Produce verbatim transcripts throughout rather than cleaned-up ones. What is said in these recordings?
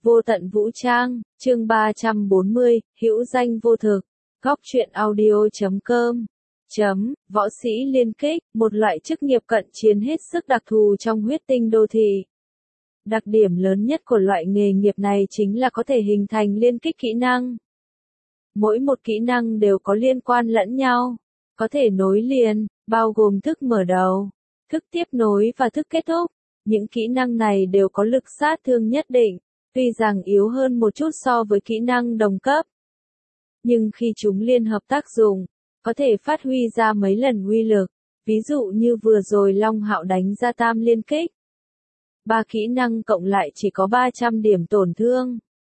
Vô tận vũ trang, chương ba trăm bốn mươi, hữu danh vô thực. Góc truyện audio chấm com. Chấm, võ sĩ liên kích, một loại chức nghiệp cận chiến hết sức đặc thù trong huyết tinh đô thị. Đặc điểm lớn nhất của loại nghề nghiệp này chính là có thể hình thành liên kích kỹ năng. Mỗi một kỹ năng đều có liên quan lẫn nhau, có thể nối liền, bao gồm thức mở đầu, thức tiếp nối và thức kết thúc. Những kỹ năng này đều có lực sát thương nhất định, tuy rằng yếu hơn một chút so với kỹ năng đồng cấp. Nhưng khi chúng liên hợp tác dụng, có thể phát huy ra mấy lần uy lực, ví dụ như vừa rồi Long Hạo đánh ra tam liên kích. Ba kỹ năng cộng lại chỉ có ba trăm điểm tổn thương.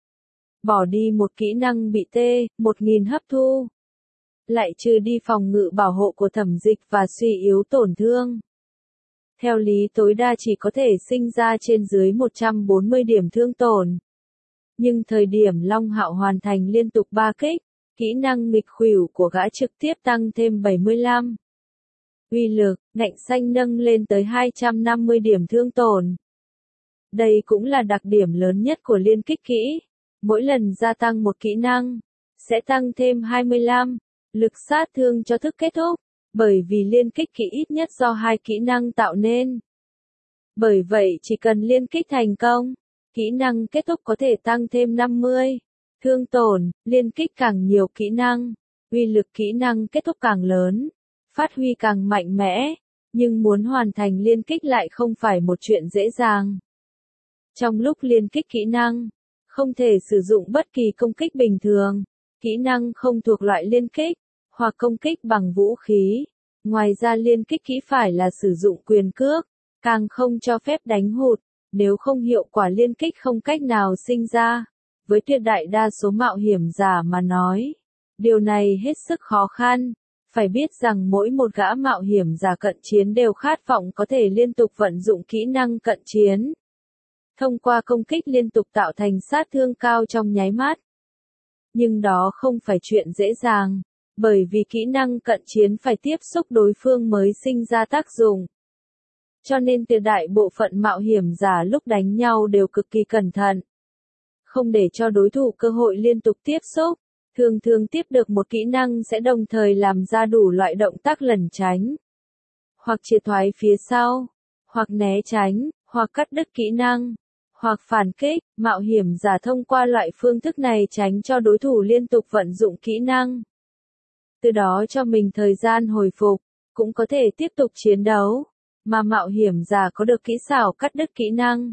Bỏ đi một kỹ năng bị tê, một nghìn hấp thu. Lại trừ đi phòng ngự bảo hộ của Thẩm Dịch và suy yếu tổn thương. Theo lý tối đa chỉ có thể sinh ra trên dưới một trăm bốn mươi điểm thương tổn. Nhưng thời điểm Long Hạo hoàn thành liên tục ba kích, kỹ năng nghịch khuỷu của gã trực tiếp tăng thêm bảy mươi lăm. Uy lực, ngạnh xanh nâng lên tới hai trăm năm mươi điểm thương tổn. Đây cũng là đặc điểm lớn nhất của liên kích kỹ. Mỗi lần gia tăng một kỹ năng, sẽ tăng thêm hai mươi lăm, lực sát thương cho thức kết thúc. Bởi vì liên kích kỹ ít nhất do hai kỹ năng tạo nên. Bởi vậy chỉ cần liên kích thành công, kỹ năng kết thúc có thể tăng thêm năm mươi. Thương tổn, liên kích càng nhiều kỹ năng, uy lực kỹ năng kết thúc càng lớn, phát huy càng mạnh mẽ, nhưng muốn hoàn thành liên kích lại không phải một chuyện dễ dàng. Trong lúc liên kích kỹ năng, không thể sử dụng bất kỳ công kích bình thường, kỹ năng không thuộc loại liên kích, hoặc công kích bằng vũ khí. Ngoài ra liên kích kỹ phải là sử dụng quyền cước, càng không cho phép đánh hụt, nếu không hiệu quả liên kích không cách nào sinh ra. Với tuyệt đại đa số mạo hiểm giả mà nói, điều này hết sức khó khăn. Phải biết rằng mỗi một gã mạo hiểm giả cận chiến đều khát vọng có thể liên tục vận dụng kỹ năng cận chiến. Thông qua công kích liên tục tạo thành sát thương cao trong nháy mắt. Nhưng đó không phải chuyện dễ dàng. Bởi vì kỹ năng cận chiến phải tiếp xúc đối phương mới sinh ra tác dụng. Cho nên tuyệt đại bộ phận mạo hiểm giả lúc đánh nhau đều cực kỳ cẩn thận. Không để cho đối thủ cơ hội liên tục tiếp xúc. Thường thường tiếp được một kỹ năng sẽ đồng thời làm ra đủ loại động tác lẩn tránh. Hoặc triệt thoái phía sau. Hoặc né tránh. Hoặc cắt đứt kỹ năng. Hoặc phản kích. Mạo hiểm giả thông qua loại phương thức này tránh cho đối thủ liên tục vận dụng kỹ năng. Từ đó cho mình thời gian hồi phục, cũng có thể tiếp tục chiến đấu, mà mạo hiểm giả có được kỹ xảo cắt đứt kỹ năng.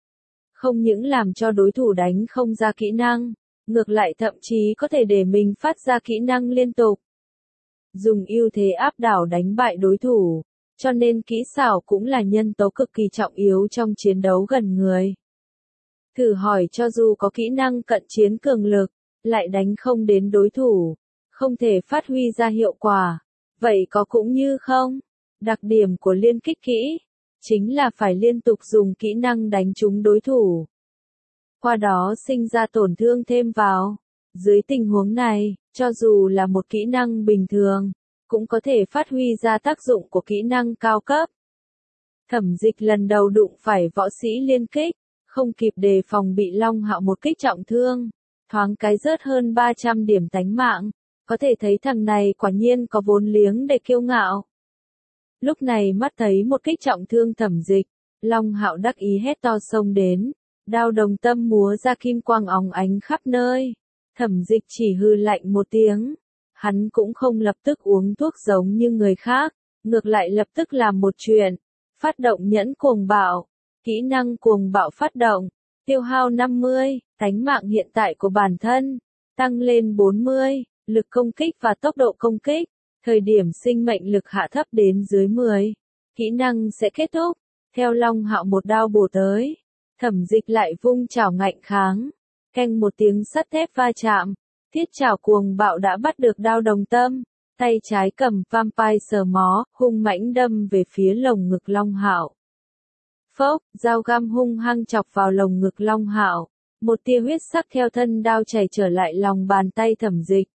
Không những làm cho đối thủ đánh không ra kỹ năng, ngược lại thậm chí có thể để mình phát ra kỹ năng liên tục. Dùng ưu thế áp đảo đánh bại đối thủ, cho nên kỹ xảo cũng là nhân tố cực kỳ trọng yếu trong chiến đấu gần người. Thử hỏi cho dù có kỹ năng cận chiến cường lực, lại đánh không đến đối thủ. Không thể phát huy ra hiệu quả. Vậy có cũng như không? Đặc điểm của liên kích kỹ chính là phải liên tục dùng kỹ năng đánh trúng đối thủ. Qua đó sinh ra tổn thương thêm vào. Dưới tình huống này, cho dù là một kỹ năng bình thường, cũng có thể phát huy ra tác dụng của kỹ năng cao cấp. Thẩm Dịch lần đầu đụng phải võ sĩ liên kích, không kịp đề phòng bị Long Hạo một kích trọng thương, thoáng cái rớt hơn ba trăm điểm tánh mạng. Có thể thấy thằng này quả nhiên có vốn liếng để kiêu ngạo. Lúc này mắt thấy một kích trọng thương Thẩm Dịch, Long Hạo đắc ý hét to xông đến, đao đồng tâm múa ra kim quang óng ánh khắp nơi. Thẩm Dịch chỉ hừ lạnh một tiếng, hắn cũng không lập tức uống thuốc giống như người khác, ngược lại lập tức làm một chuyện, phát động nhẫn cuồng bạo, kỹ năng cuồng bạo phát động, tiêu hao năm mươi, tánh mạng hiện tại của bản thân, tăng lên bốn mươi. Lực công kích và tốc độ công kích, thời điểm sinh mệnh lực hạ thấp đến dưới mười, kỹ năng sẽ kết thúc. Theo Long Hạo một đao bổ tới, Thẩm Dịch lại vung chảo ngạnh kháng, keng một tiếng sắt thép va chạm, thiết chảo cuồng bạo đã bắt được đao đồng tâm, tay trái cầm vampire sờ mó, hung mãnh đâm về phía lồng ngực Long Hạo. Phốc, dao găm hung hăng chọc vào lồng ngực Long Hạo, một tia huyết sắc theo thân đao chảy trở lại lòng bàn tay Thẩm Dịch.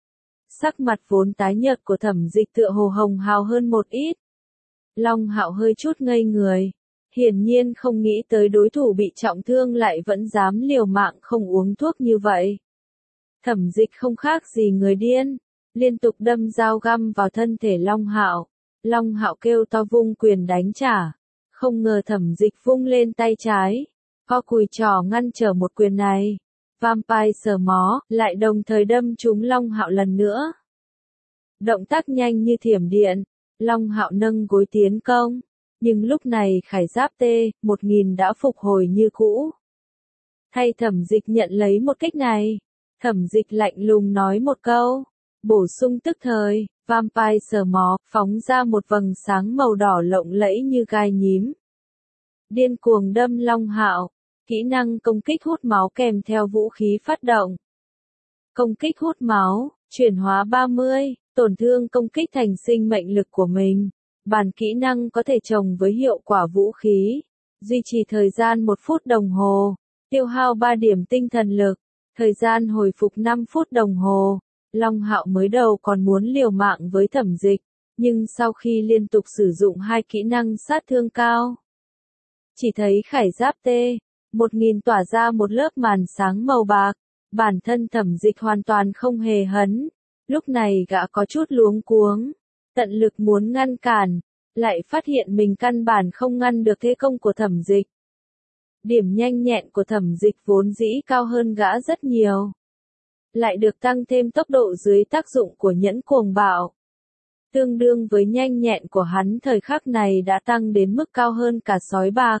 Sắc mặt vốn tái nhợt của Thẩm Dịch tựa hồ hồng hào hơn một ít. Long Hạo hơi chút ngây người. Hiển nhiên không nghĩ tới đối thủ bị trọng thương lại vẫn dám liều mạng không uống thuốc như vậy. Thẩm Dịch không khác gì người điên, liên tục đâm dao găm vào thân thể Long Hạo. Long Hạo kêu to vung quyền đánh trả, không ngờ Thẩm Dịch vung lên tay trái, co cùi trỏ ngăn trở một quyền này. Vampire sờ mó, lại đồng thời đâm trúng Long Hạo lần nữa. Động tác nhanh như thiểm điện, Long Hạo nâng gối tiến công, nhưng lúc này khải giáp T một nghìn đã phục hồi như cũ. Thay Thẩm Dịch nhận lấy một kích này, Thẩm Dịch lạnh lùng nói một câu, bổ sung tức thời, Vampire sờ mó, phóng ra một vầng sáng màu đỏ lộng lẫy như gai nhím. Điên cuồng đâm Long Hạo, kỹ năng công kích hút máu kèm theo vũ khí phát động. Công kích hút máu, chuyển hóa ba mươi, tổn thương công kích thành sinh mệnh lực của mình. Bản kỹ năng có thể trồng với hiệu quả vũ khí, duy trì thời gian một phút đồng hồ, tiêu hao ba điểm tinh thần lực, thời gian hồi phục năm phút đồng hồ. Long Hạo mới đầu còn muốn liều mạng với Thẩm Dịch, nhưng sau khi liên tục sử dụng hai kỹ năng sát thương cao, chỉ thấy khải giáp T một nghìn tỏa ra một lớp màn sáng màu bạc, bản thân Thẩm Dịch hoàn toàn không hề hấn. Lúc này gã có chút luống cuống, tận lực muốn ngăn cản, lại phát hiện mình căn bản không ngăn được thế công của Thẩm Dịch. Điểm nhanh nhẹn của Thẩm Dịch vốn dĩ cao hơn gã rất nhiều, lại được tăng thêm tốc độ dưới tác dụng của nhẫn cuồng bạo. Tương đương với nhanh nhẹn của hắn thời khắc này đã tăng đến mức cao hơn cả sói bạc.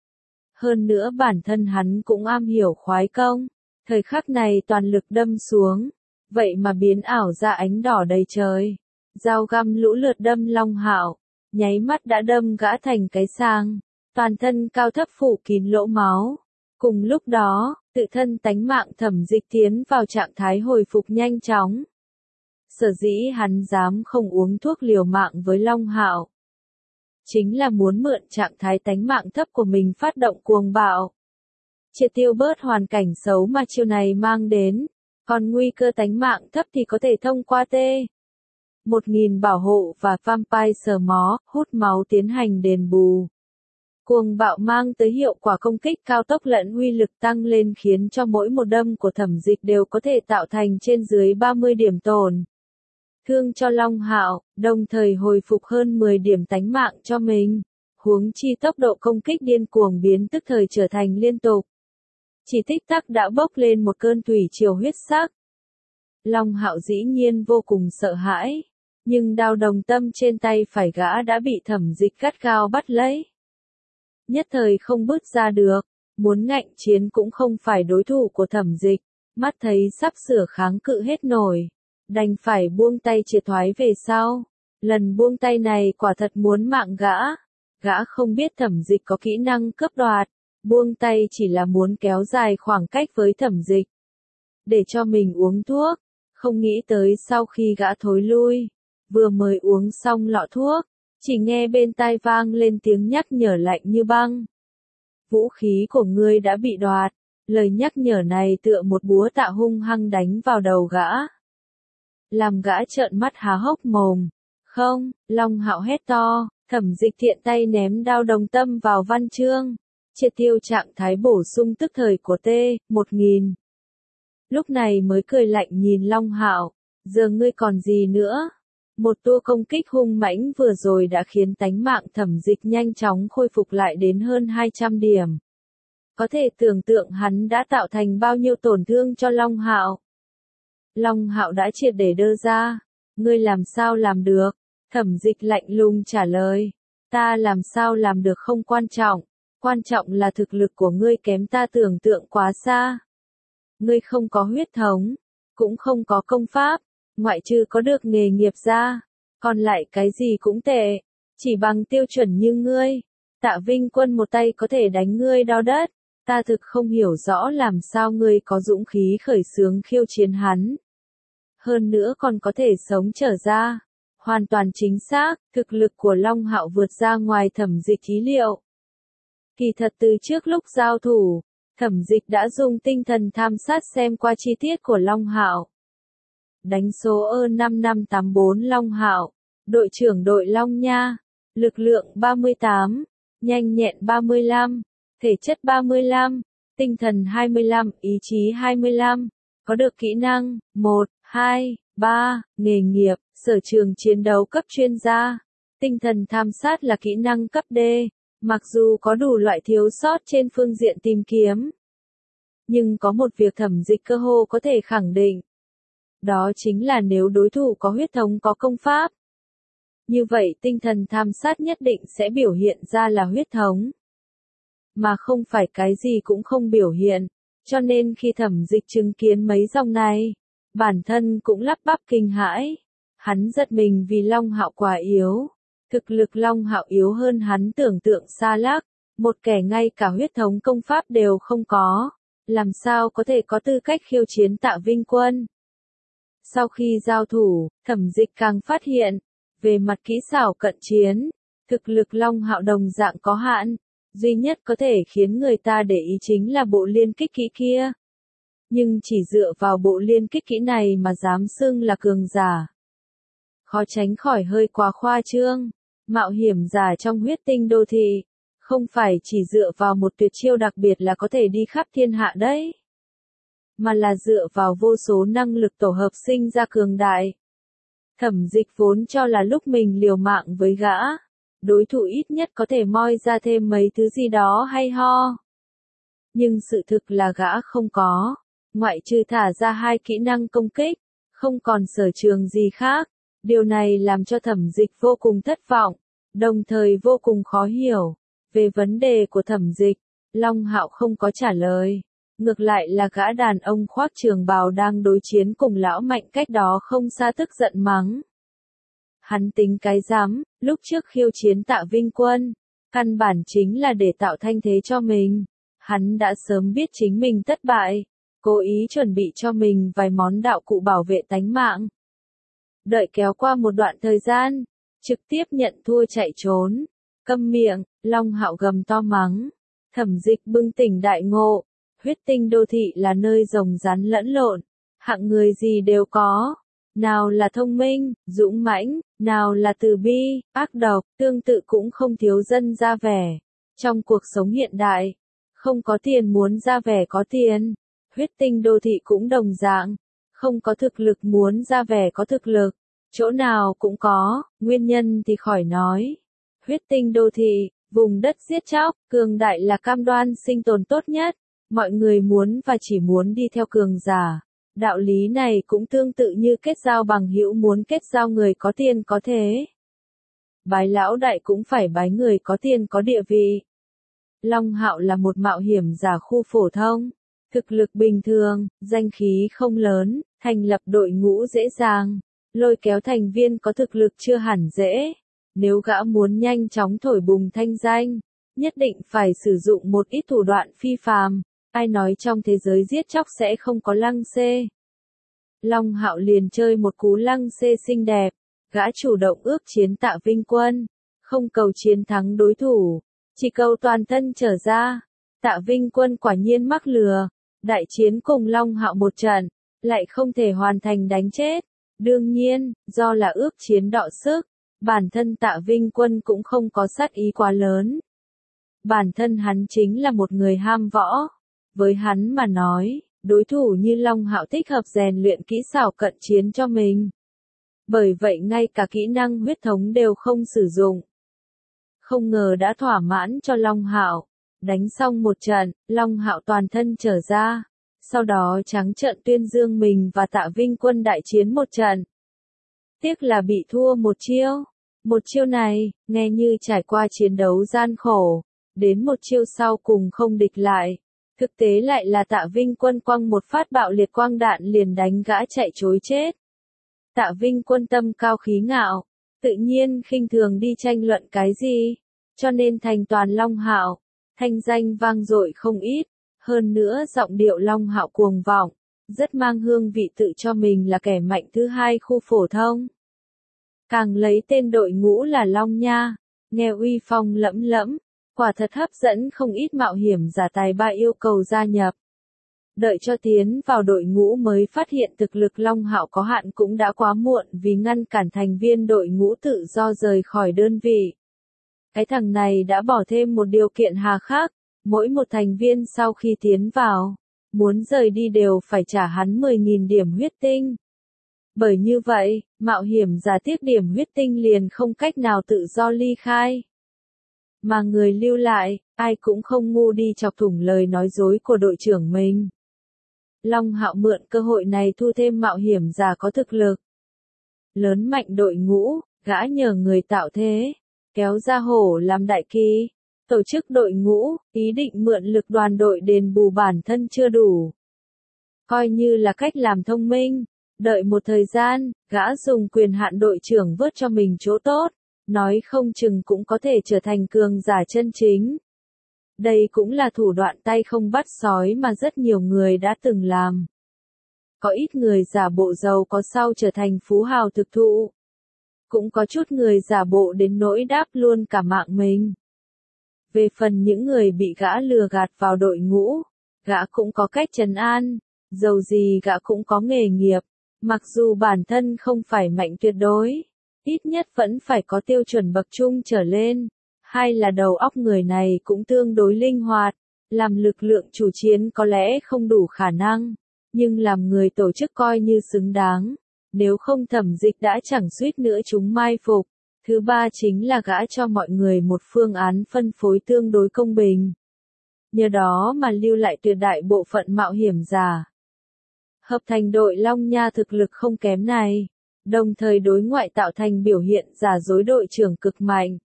Hơn nữa bản thân hắn cũng am hiểu khoái công, thời khắc này toàn lực đâm xuống, vậy mà biến ảo ra ánh đỏ đầy trời. Dao găm lũ lượt đâm Long Hạo, nháy mắt đã đâm gã thành cái sang, toàn thân cao thấp phủ kín lỗ máu. Cùng lúc đó, tự thân tánh mạng Thẩm Dịch tiến vào trạng thái hồi phục nhanh chóng. Sở dĩ hắn dám không uống thuốc liều mạng với Long Hạo, chính là muốn mượn trạng thái tánh mạng thấp của mình phát động cuồng bạo, triệt tiêu bớt hoàn cảnh xấu mà chiêu này mang đến, còn nguy cơ tánh mạng thấp thì có thể thông qua T một nghìn bảo hộ và Vampire sờ mó, hút máu tiến hành đền bù. Cuồng bạo mang tới hiệu quả công kích cao tốc lẫn uy lực tăng lên khiến cho mỗi một đâm của Thẩm Dịch đều có thể tạo thành trên dưới ba mươi điểm tổn thương cho Long Hạo, đồng thời hồi phục hơn mười điểm tánh mạng cho mình. Huống chi tốc độ công kích điên cuồng biến tức thời trở thành liên tục. Chỉ tích tắc đã bốc lên một cơn thủy triều huyết sắc. Long Hạo dĩ nhiên vô cùng sợ hãi, nhưng đao đồng tâm trên tay phải gã đã bị Thẩm Dịch gắt gao bắt lấy. Nhất thời không bứt ra được, muốn ngạnh chiến cũng không phải đối thủ của Thẩm Dịch, mắt thấy sắp sửa kháng cự hết nổi, đành phải buông tay triệt thoái về sau. Lần buông tay này quả thật muốn mạng gã, gã không biết Thẩm Dịch có kỹ năng cướp đoạt, buông tay chỉ là muốn kéo dài khoảng cách với Thẩm Dịch, để cho mình uống thuốc, không nghĩ tới sau khi gã thối lui, vừa mới uống xong lọ thuốc, chỉ nghe bên tai vang lên tiếng nhắc nhở lạnh như băng. Vũ khí của ngươi đã bị đoạt, lời nhắc nhở này tựa một búa tạ hung hăng đánh vào đầu gã. Làm gã trợn mắt há hốc mồm. Không, Long Hạo hét to, Thẩm Dịch thiện tay ném đao đồng tâm vào văn chương, triệt tiêu trạng thái bổ sung tức thời của T một nghìn. Lúc này mới cười lạnh nhìn Long Hạo, giờ ngươi còn gì nữa? Một tua công kích hung mãnh vừa rồi đã khiến tánh mạng Thẩm Dịch nhanh chóng khôi phục lại đến hơn hai trăm điểm. Có thể tưởng tượng hắn đã tạo thành bao nhiêu tổn thương cho Long Hạo. Long Hạo đã triệt để đơ ra, ngươi làm sao làm được? Thẩm Dịch lạnh lùng trả lời, ta làm sao làm được không quan trọng, quan trọng là thực lực của ngươi kém ta tưởng tượng quá xa. Ngươi không có huyết thống, cũng không có công pháp, ngoại trừ có được nghề nghiệp ra, còn lại cái gì cũng tệ, chỉ bằng tiêu chuẩn như ngươi, Tạ Vinh Quân một tay có thể đánh ngươi đau đất, ta thực không hiểu rõ làm sao ngươi có dũng khí khởi xướng khiêu chiến hắn. Hơn nữa còn có thể sống trở ra. Hoàn toàn chính xác, thực lực của Long Hạo vượt ra ngoài Thẩm Dịch ý liệu. Kỳ thật từ trước lúc giao thủ, Thẩm Dịch đã dùng tinh thần tham sát xem qua chi tiết của Long Hạo. Đánh số ơ năm năm tám bốn Long Hạo, đội trưởng đội Long Nha, lực lượng ba mươi tám, nhanh nhẹn ba mươi lăm, thể chất ba mươi lăm, tinh thần hai mươi lăm, ý chí hai mươi lăm, có được kỹ năng, một, hai, ba, nghề nghiệp, sở trường chiến đấu cấp chuyên gia, tinh thần tham sát là kỹ năng cấp D, mặc dù có đủ loại thiếu sót trên phương diện tìm kiếm. Nhưng có một việc Thẩm Dịch cơ hồ có thể khẳng định. Đó chính là nếu đối thủ có huyết thống có công pháp. Như vậy tinh thần tham sát nhất định sẽ biểu hiện ra là huyết thống. Mà không phải cái gì cũng không biểu hiện. Cho nên khi Thẩm Dịch chứng kiến mấy dòng này, bản thân cũng lắp bắp kinh hãi. Hắn giật mình vì Long Hạo quá yếu. Thực lực Long Hạo yếu hơn hắn tưởng tượng xa lắc. Một kẻ ngay cả huyết thống công pháp đều không có. Làm sao có thể có tư cách khiêu chiến Tạ Vinh Quân? Sau khi giao thủ, Thẩm Dịch càng phát hiện, về mặt kỹ xảo cận chiến, thực lực Long Hạo đồng dạng có hạn, duy nhất có thể khiến người ta để ý chính là bộ liên kích kỹ kia. Nhưng chỉ dựa vào bộ liên kích kỹ này mà dám xưng là cường giả. Khó tránh khỏi hơi quá khoa trương, mạo hiểm giả trong huyết tinh đô thị, không phải chỉ dựa vào một tuyệt chiêu đặc biệt là có thể đi khắp thiên hạ đấy. Mà là dựa vào vô số năng lực tổ hợp sinh ra cường đại. Thẩm Dịch vốn cho là lúc mình liều mạng với gã, đối thủ ít nhất có thể moi ra thêm mấy thứ gì đó hay ho. Nhưng sự thực là gã không có, ngoại trừ thả ra hai kỹ năng công kích, không còn sở trường gì khác. Điều này làm cho Thẩm Dịch vô cùng thất vọng, đồng thời vô cùng khó hiểu. Về vấn đề của Thẩm Dịch, Long Hạo không có trả lời. Ngược lại là gã đàn ông khoác trường bào đang đối chiến cùng lão mạnh cách đó không xa tức giận mắng. Hắn tính cái rắm, lúc trước khiêu chiến Tạ Vinh Quân, căn bản chính là để tạo thanh thế cho mình. Hắn đã sớm biết chính mình thất bại, cố ý chuẩn bị cho mình vài món đạo cụ bảo vệ tánh mạng. Đợi kéo qua một đoạn thời gian, trực tiếp nhận thua chạy trốn. Câm miệng, Long Hạo gầm to mắng. Thẩm Dịch bừng tỉnh đại ngộ. Huyết tinh đô thị là nơi rồng rắn lẫn lộn, hạng người gì đều có. Nào là thông minh, dũng mãnh, nào là từ bi, ác độc, tương tự cũng không thiếu dân ra vẻ. Trong cuộc sống hiện đại, không có tiền muốn ra vẻ có tiền. Huyết tinh đô thị cũng đồng dạng, không có thực lực muốn ra vẻ có thực lực. Chỗ nào cũng có, nguyên nhân thì khỏi nói. Huyết tinh đô thị, vùng đất giết chóc, cường đại là cam đoan sinh tồn tốt nhất. Mọi người muốn và chỉ muốn đi theo cường giả. Đạo lý này cũng tương tự như kết giao bằng hữu muốn kết giao người có tiền có thế. Bái lão đại cũng phải bái người có tiền có địa vị. Long Hạo là một mạo hiểm giả khu phổ thông. Thực lực bình thường, danh khí không lớn, thành lập đội ngũ dễ dàng. Lôi kéo thành viên có thực lực chưa hẳn dễ. Nếu gã muốn nhanh chóng thổi bùng thanh danh, nhất định phải sử dụng một ít thủ đoạn phi phàm. Ai nói trong thế giới giết chóc sẽ không có lăng xê. Long Hạo liền chơi một cú lăng xê xinh đẹp, gã chủ động ước chiến Tạ Vinh Quân, không cầu chiến thắng đối thủ, chỉ cầu toàn thân trở ra. Tạ Vinh Quân quả nhiên mắc lừa, đại chiến cùng Long Hạo một trận, lại không thể hoàn thành đánh chết. Đương nhiên, do là ước chiến đọ sức, bản thân Tạ Vinh Quân cũng không có sát ý quá lớn. Bản thân hắn chính là một người ham võ. Với hắn mà nói, đối thủ như Long Hạo thích hợp rèn luyện kỹ xảo cận chiến cho mình. Bởi vậy ngay cả kỹ năng huyết thống đều không sử dụng. Không ngờ đã thỏa mãn cho Long Hạo. Đánh xong một trận, Long Hạo toàn thân trở ra. Sau đó trắng trợn tuyên dương mình và Tạ Vinh Quân đại chiến một trận. Tiếc là bị thua một chiêu. Một chiêu này, nghe như trải qua chiến đấu gian khổ. Đến một chiêu sau cùng không địch lại. Thực tế lại là Tạ Vinh Quân quăng một phát bạo liệt quang đạn liền đánh gã chạy trối chết. Tạ Vinh Quân tâm cao khí ngạo, tự nhiên khinh thường đi tranh luận cái gì, cho nên thành toàn Long Hạo, thanh danh vang dội không ít, hơn nữa giọng điệu Long Hạo cuồng vọng, rất mang hương vị tự cho mình là kẻ mạnh thứ hai khu phổ thông. Càng lấy tên đội ngũ là Long Nha, nghe uy phong lẫm lẫm. Quả thật hấp dẫn không ít mạo hiểm giả tài ba yêu cầu gia nhập. Đợi cho tiến vào đội ngũ mới phát hiện thực lực Long Hạo có hạn cũng đã quá muộn vì ngăn cản thành viên đội ngũ tự do rời khỏi đơn vị. Cái thằng này đã bỏ thêm một điều kiện hà khắc, mỗi một thành viên sau khi tiến vào, muốn rời đi đều phải trả hắn mười nghìn điểm huyết tinh. Bởi như vậy, mạo hiểm giả tiếc điểm huyết tinh liền không cách nào tự do ly khai. Mà người lưu lại, ai cũng không ngu đi chọc thủng lời nói dối của đội trưởng mình. Long Hạo mượn cơ hội này thu thêm mạo hiểm giả có thực lực. Lớn mạnh đội ngũ, gã nhờ người tạo thế, kéo ra hổ làm đại kỳ, tổ chức đội ngũ, ý định mượn lực đoàn đội đền bù bản thân chưa đủ. Coi như là cách làm thông minh, đợi một thời gian, gã dùng quyền hạn đội trưởng vớt cho mình chỗ tốt, nói không chừng cũng có thể trở thành cường giả chân chính. Đây cũng là thủ đoạn tay không bắt sói mà rất nhiều người đã từng làm. Có ít người giả bộ giàu có sau trở thành phú hào thực thụ. Cũng có chút người giả bộ đến nỗi đáp luôn cả mạng mình. Về phần những người bị gã lừa gạt vào đội ngũ, gã cũng có cách trấn an, dầu gì gã cũng có nghề nghiệp, mặc dù bản thân không phải mạnh tuyệt đối, ít nhất vẫn phải có tiêu chuẩn bậc trung trở lên, hay là đầu óc người này cũng tương đối linh hoạt, làm lực lượng chủ chiến có lẽ không đủ khả năng, nhưng làm người tổ chức coi như xứng đáng, nếu không Thẩm Dịch đã chẳng suýt nữa chúng mai phục. Thứ ba chính là gã cho mọi người một phương án phân phối tương đối công bình. Nhờ đó mà lưu lại tuyệt đại bộ phận mạo hiểm giả. Hợp thành đội Long Nha thực lực không kém này, đồng thời đối ngoại tạo thành biểu hiện giả dối đội trưởng cực mạnh.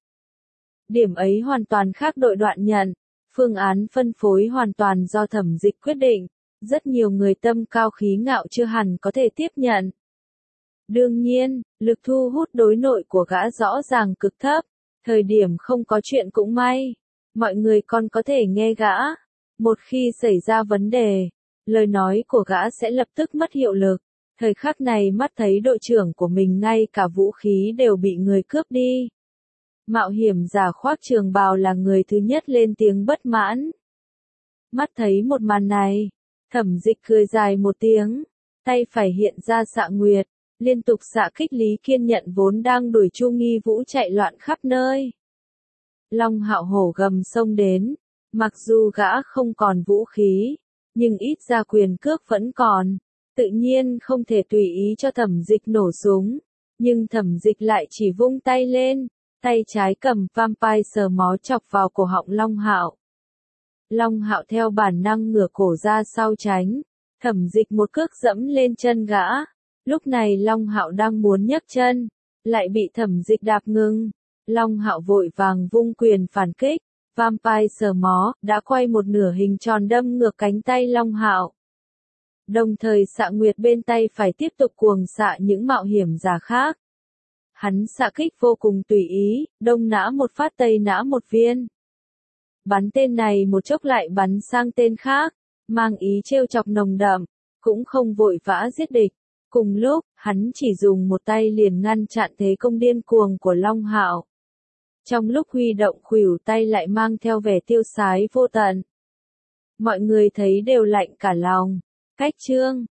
Điểm ấy hoàn toàn khác đội Đoạn Nhận, phương án phân phối hoàn toàn do Thẩm Dịch quyết định, rất nhiều người tâm cao khí ngạo chưa hẳn có thể tiếp nhận. Đương nhiên, lực thu hút đối nội của gã rõ ràng cực thấp, thời điểm không có chuyện cũng may, mọi người còn có thể nghe gã. Một khi xảy ra vấn đề, lời nói của gã sẽ lập tức mất hiệu lực. Thời khắc này mắt thấy đội trưởng của mình ngay cả vũ khí đều bị người cướp đi. Mạo hiểm giả khoác trường bào là người thứ nhất lên tiếng bất mãn. Mắt thấy một màn này, Thẩm Dịch cười dài một tiếng, tay phải hiện ra xạ nguyệt, liên tục xạ kích Lý Kiên Nhận vốn đang đuổi Chu Nghi Vũ chạy loạn khắp nơi. Long Hạo hổ gầm xông đến, mặc dù gã không còn vũ khí, nhưng ít ra quyền cước vẫn còn, tự nhiên không thể tùy ý cho Thẩm Dịch nổ súng, nhưng Thẩm Dịch lại chỉ vung tay lên, tay trái cầm vampire sờ mó chọc vào cổ họng Long Hạo. Long Hạo theo bản năng ngửa cổ ra sau tránh, Thẩm Dịch một cước dẫm lên chân gã. Lúc này Long Hạo đang muốn nhấc chân, lại bị Thẩm Dịch đạp ngưng. Long Hạo vội vàng vung quyền phản kích, vampire sờ mó đã quay một nửa hình tròn đâm ngược cánh tay Long Hạo. Đồng thời xạ nguyệt bên tay phải tiếp tục cuồng xạ những mạo hiểm giả khác. Hắn xạ kích vô cùng tùy ý, đông nã một phát tây nã một viên. Bắn tên này một chốc lại bắn sang tên khác, mang ý trêu chọc nồng đậm, cũng không vội vã giết địch. Cùng lúc, hắn chỉ dùng một tay liền ngăn chặn thế công điên cuồng của Long Hạo. Trong lúc huy động khuỷu tay lại mang theo vẻ tiêu sái vô tận. Mọi người thấy đều lạnh cả lòng. Cách chương